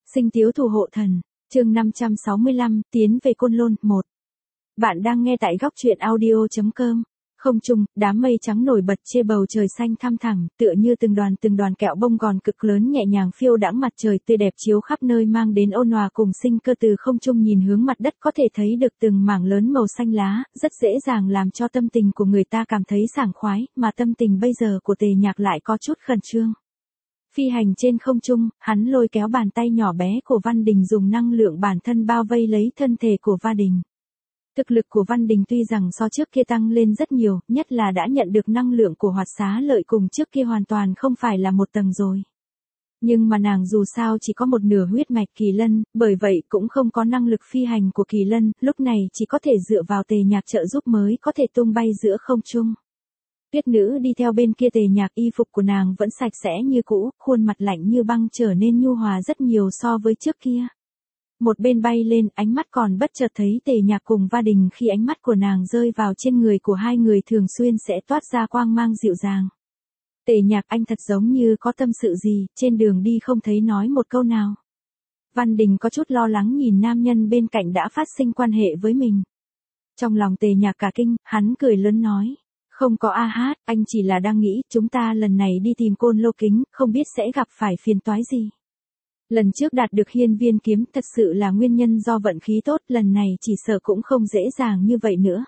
Sinh Tiếu Thủ Hộ Thần, chương 565, tiến về Côn Lôn, 1. Bạn đang nghe tại góc truyện audio.com. Không trung, đám mây trắng nổi bật trên bầu trời xanh thăm thẳm, tựa như từng đoàn kẹo bông gòn cực lớn nhẹ nhàng phiêu đãng, mặt trời tươi đẹp chiếu khắp nơi mang đến ôn hòa cùng sinh cơ. Từ không trung nhìn hướng mặt đất có thể thấy được từng mảng lớn màu xanh lá, rất dễ dàng làm cho tâm tình của người ta cảm thấy sảng khoái, mà tâm tình bây giờ của Tề Nhạc lại có chút khẩn trương. Phi hành trên không trung, hắn lôi kéo bàn tay nhỏ bé của Văn Đình, dùng năng lượng bản thân bao vây lấy thân thể của Văn Đình. Thực lực của Văn Đình tuy rằng so trước kia tăng lên rất nhiều, nhất là đã nhận được năng lượng của Hoạt Xá Lợi, cùng trước kia hoàn toàn không phải là một tầng rồi. Nhưng mà nàng dù sao chỉ có một nửa huyết mạch Kỳ Lân, bởi vậy cũng không có năng lực phi hành của Kỳ Lân, lúc này chỉ có thể dựa vào Tề Nhạc trợ giúp mới có thể tung bay giữa không trung. Tuyết nữ đi theo bên kia Tề Nhạc, y phục của nàng vẫn sạch sẽ như cũ, khuôn mặt lạnh như băng trở nên nhu hòa rất nhiều so với trước kia. Một bên bay lên, ánh mắt còn bất chợt thấy Tề Nhạc cùng Văn Đình, khi ánh mắt của nàng rơi vào trên người của hai người thường xuyên sẽ toát ra quang mang dịu dàng. Tề Nhạc, anh thật giống như có tâm sự gì, trên đường đi không thấy nói một câu nào. Văn Đình có chút lo lắng nhìn nam nhân bên cạnh đã phát sinh quan hệ với mình. Trong lòng Tề Nhạc cả kinh, hắn cười lớn nói. Không có a hát, anh chỉ là đang nghĩ, chúng ta lần này đi tìm Côn Lô Kính, không biết sẽ gặp phải phiền toái gì. Lần trước đạt được hiên viên kiếm thật sự là nguyên nhân do vận khí tốt, lần này chỉ sợ cũng không dễ dàng như vậy nữa.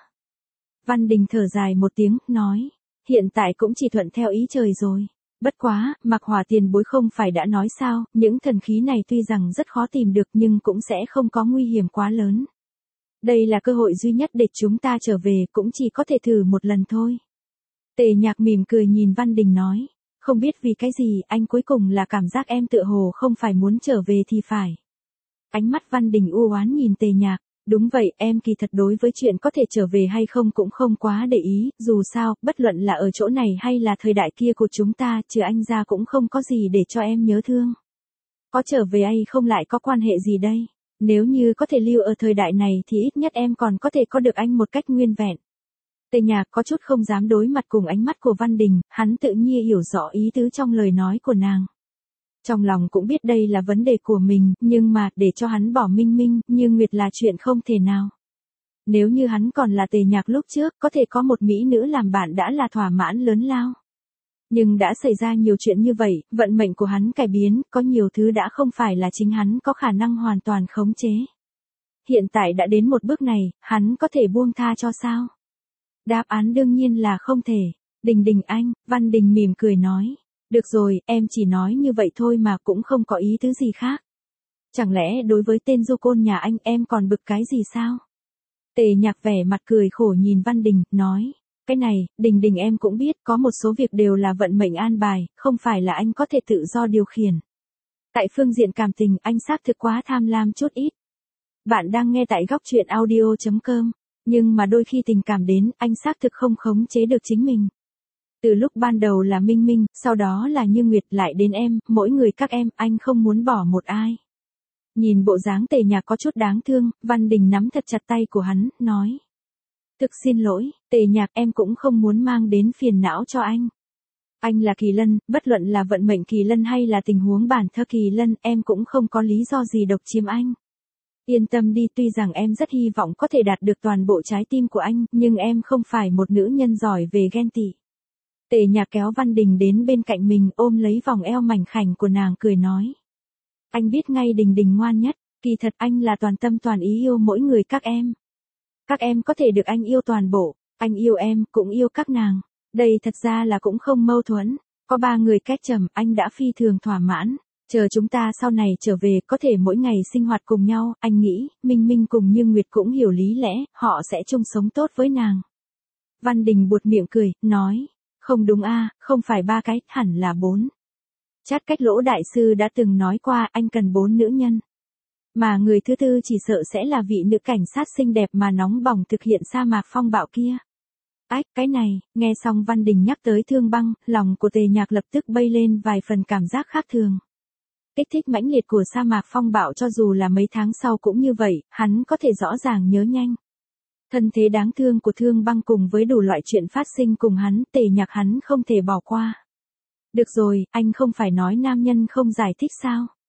Văn Đình thở dài một tiếng, nói, hiện tại cũng chỉ thuận theo ý trời rồi. Bất quá, Mạc Hỏa tiền bối không phải đã nói sao, những thần khí này tuy rằng rất khó tìm được nhưng cũng sẽ không có nguy hiểm quá lớn. Đây là cơ hội duy nhất để chúng ta trở về, cũng chỉ có thể thử một lần thôi. Tề Nhạc mỉm cười nhìn Văn Đình nói, không biết vì cái gì, anh cuối cùng là cảm giác em tựa hồ không phải muốn trở về thì phải. Ánh mắt Văn Đình u oán nhìn Tề Nhạc, đúng vậy, em kỳ thật đối với chuyện có thể trở về hay không cũng không quá để ý, dù sao, bất luận là ở chỗ này hay là thời đại kia của chúng ta, trừ anh ra cũng không có gì để cho em nhớ thương. Có trở về hay không lại có quan hệ gì đây? Nếu như có thể lưu ở thời đại này thì ít nhất em còn có thể có được anh một cách nguyên vẹn. Tề Nhạc có chút không dám đối mặt cùng ánh mắt của Văn Đình, hắn tự nhiên hiểu rõ ý tứ trong lời nói của nàng. Trong lòng cũng biết đây là vấn đề của mình, nhưng mà để cho hắn bỏ Minh Minh, Như Nguyệt là chuyện không thể nào. Nếu như hắn còn là Tề Nhạc lúc trước, có thể có một mỹ nữ làm bạn đã là thỏa mãn lớn lao. Nhưng đã xảy ra nhiều chuyện như vậy, vận mệnh của hắn cải biến, có nhiều thứ đã không phải là chính hắn có khả năng hoàn toàn khống chế. Hiện tại đã đến một bước này, hắn có thể buông tha cho sao? Đáp án đương nhiên là không thể. Đình Đình anh, Văn Đình mỉm cười nói. Được rồi, em chỉ nói như vậy thôi mà cũng không có ý tứ gì khác. Chẳng lẽ đối với tên du côn nhà anh em còn bực cái gì sao? Tề Nhạc vẻ mặt cười khổ nhìn Văn Đình, nói. Cái này, Đình Đình em cũng biết, có một số việc đều là vận mệnh an bài, không phải là anh có thể tự do điều khiển. Tại phương diện cảm tình, anh xác thực quá tham lam chút ít. Bạn đang nghe tại góc truyện audio.com. Nhưng mà đôi khi tình cảm đến, anh xác thực không khống chế được chính mình. Từ lúc ban đầu là Minh Minh, sau đó là Như Nguyệt, lại đến em, mỗi người các em, anh không muốn bỏ một ai. Nhìn bộ dáng Tề Nhạc có chút đáng thương, Văn Đình nắm thật chặt tay của hắn, nói. Thực xin lỗi, Tề Nhạc, em cũng không muốn mang đến phiền não cho anh. Anh là Kỳ Lân, bất luận là vận mệnh Kỳ Lân hay là tình huống bản thân Kỳ Lân, em cũng không có lý do gì độc chiếm anh. Yên tâm đi, tuy rằng em rất hy vọng có thể đạt được toàn bộ trái tim của anh, nhưng em không phải một nữ nhân giỏi về ghen tị. Tề Nhạc kéo Văn Đình đến bên cạnh mình, ôm lấy vòng eo mảnh khảnh của nàng, cười nói. Anh biết ngay Đình Đình ngoan nhất, kỳ thật anh là toàn tâm toàn ý yêu mỗi người các em. Các em có thể được anh yêu toàn bộ, anh yêu em, cũng yêu các nàng. Đây thật ra là cũng không mâu thuẫn, có 3 người kết chầm, anh đã phi thường thỏa mãn. Chờ chúng ta sau này trở về có thể mỗi ngày sinh hoạt cùng nhau, anh nghĩ, Minh Minh cùng Như Nguyệt cũng hiểu lý lẽ, họ sẽ chung sống tốt với nàng. Văn Đình buột miệng cười, nói, không đúng không phải 3 cái, hẳn là 4. Chát Cách Lỗ đại sư đã từng nói qua, anh cần 4 nữ nhân. Mà người thứ tư chỉ sợ sẽ là vị nữ cảnh sát xinh đẹp mà nóng bỏng thực hiện sa mạc phong bạo kia. Ách, cái này, nghe xong Văn Đình nhắc tới Thương Băng, lòng của Tề Nhạc lập tức bay lên vài phần cảm giác khác thường. Kích thích mãnh liệt của sa mạc phong bạo cho dù là mấy tháng sau cũng như vậy, hắn có thể rõ ràng nhớ nhanh. Thân thế đáng thương của Thương Băng cùng với đủ loại chuyện phát sinh cùng hắn, Tề Nhạc hắn không thể bỏ qua. Được rồi, anh không phải nói nam nhân không giải thích sao?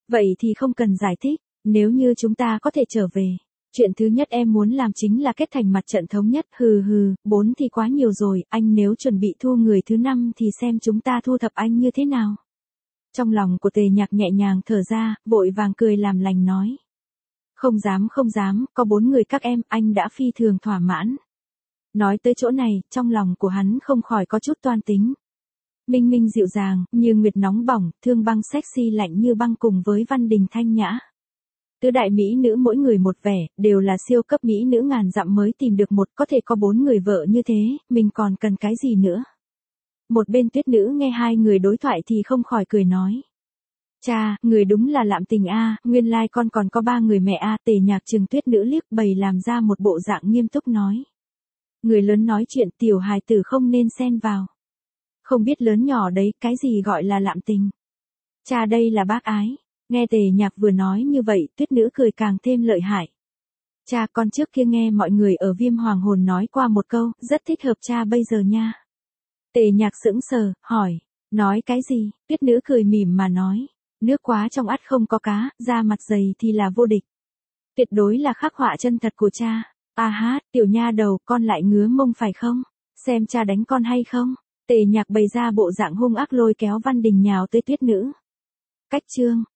Vậy thì không cần giải thích, nếu như chúng ta có thể trở về. Chuyện thứ nhất em muốn làm chính là kết thành mặt trận thống nhất, 4 thì quá nhiều rồi, anh nếu chuẩn bị thu người thứ 5 thì xem chúng ta thu thập anh như thế nào. Trong lòng của Tề Nhạc nhẹ nhàng thở ra, vội vàng cười làm lành nói. Không dám, có 4 người các em, anh đã phi thường thỏa mãn. Nói tới chỗ này, trong lòng của hắn không khỏi có chút toan tính. Minh Minh dịu dàng, như nguyệt nóng bỏng, Thương Băng sexy lạnh như băng cùng với Văn Đình thanh nhã. Tứ đại mỹ nữ mỗi người một vẻ, đều là siêu cấp mỹ nữ ngàn dặm mới tìm được một, có thể có 4 người vợ như thế, mình còn cần cái gì nữa. Một bên Tuyết nữ nghe hai người đối thoại thì không khỏi cười nói. Cha, người đúng là lạm tình a, nguyên lai con còn có 3 người mẹ a. Tề Nhạc trừng Tuyết nữ liếc bày làm ra một bộ dạng nghiêm túc nói. Người lớn nói chuyện tiểu hài tử không nên xen vào. Không biết lớn nhỏ đấy, cái gì gọi là lạm tình. Cha đây là bác ái. Nghe Tề Nhạc vừa nói như vậy, Tuyết nữ cười càng thêm lợi hại. Cha, con trước kia nghe mọi người ở Viêm Hoàng Hồn nói qua một câu, rất thích hợp cha bây giờ nha. Tề Nhạc sững sờ, hỏi, nói cái gì? Tuyết nữ cười mỉm mà nói, nước quá trong ắt không có cá, da mặt dày thì là vô địch. Tuyệt đối là khắc họa chân thật của cha. À hát, tiểu nha đầu, con lại ngứa mông phải không? Xem cha đánh con hay không? Tề Nhạc bày ra bộ dạng hung ác lôi kéo Văn Đình nhào tới Tuyết nữ. Cách chương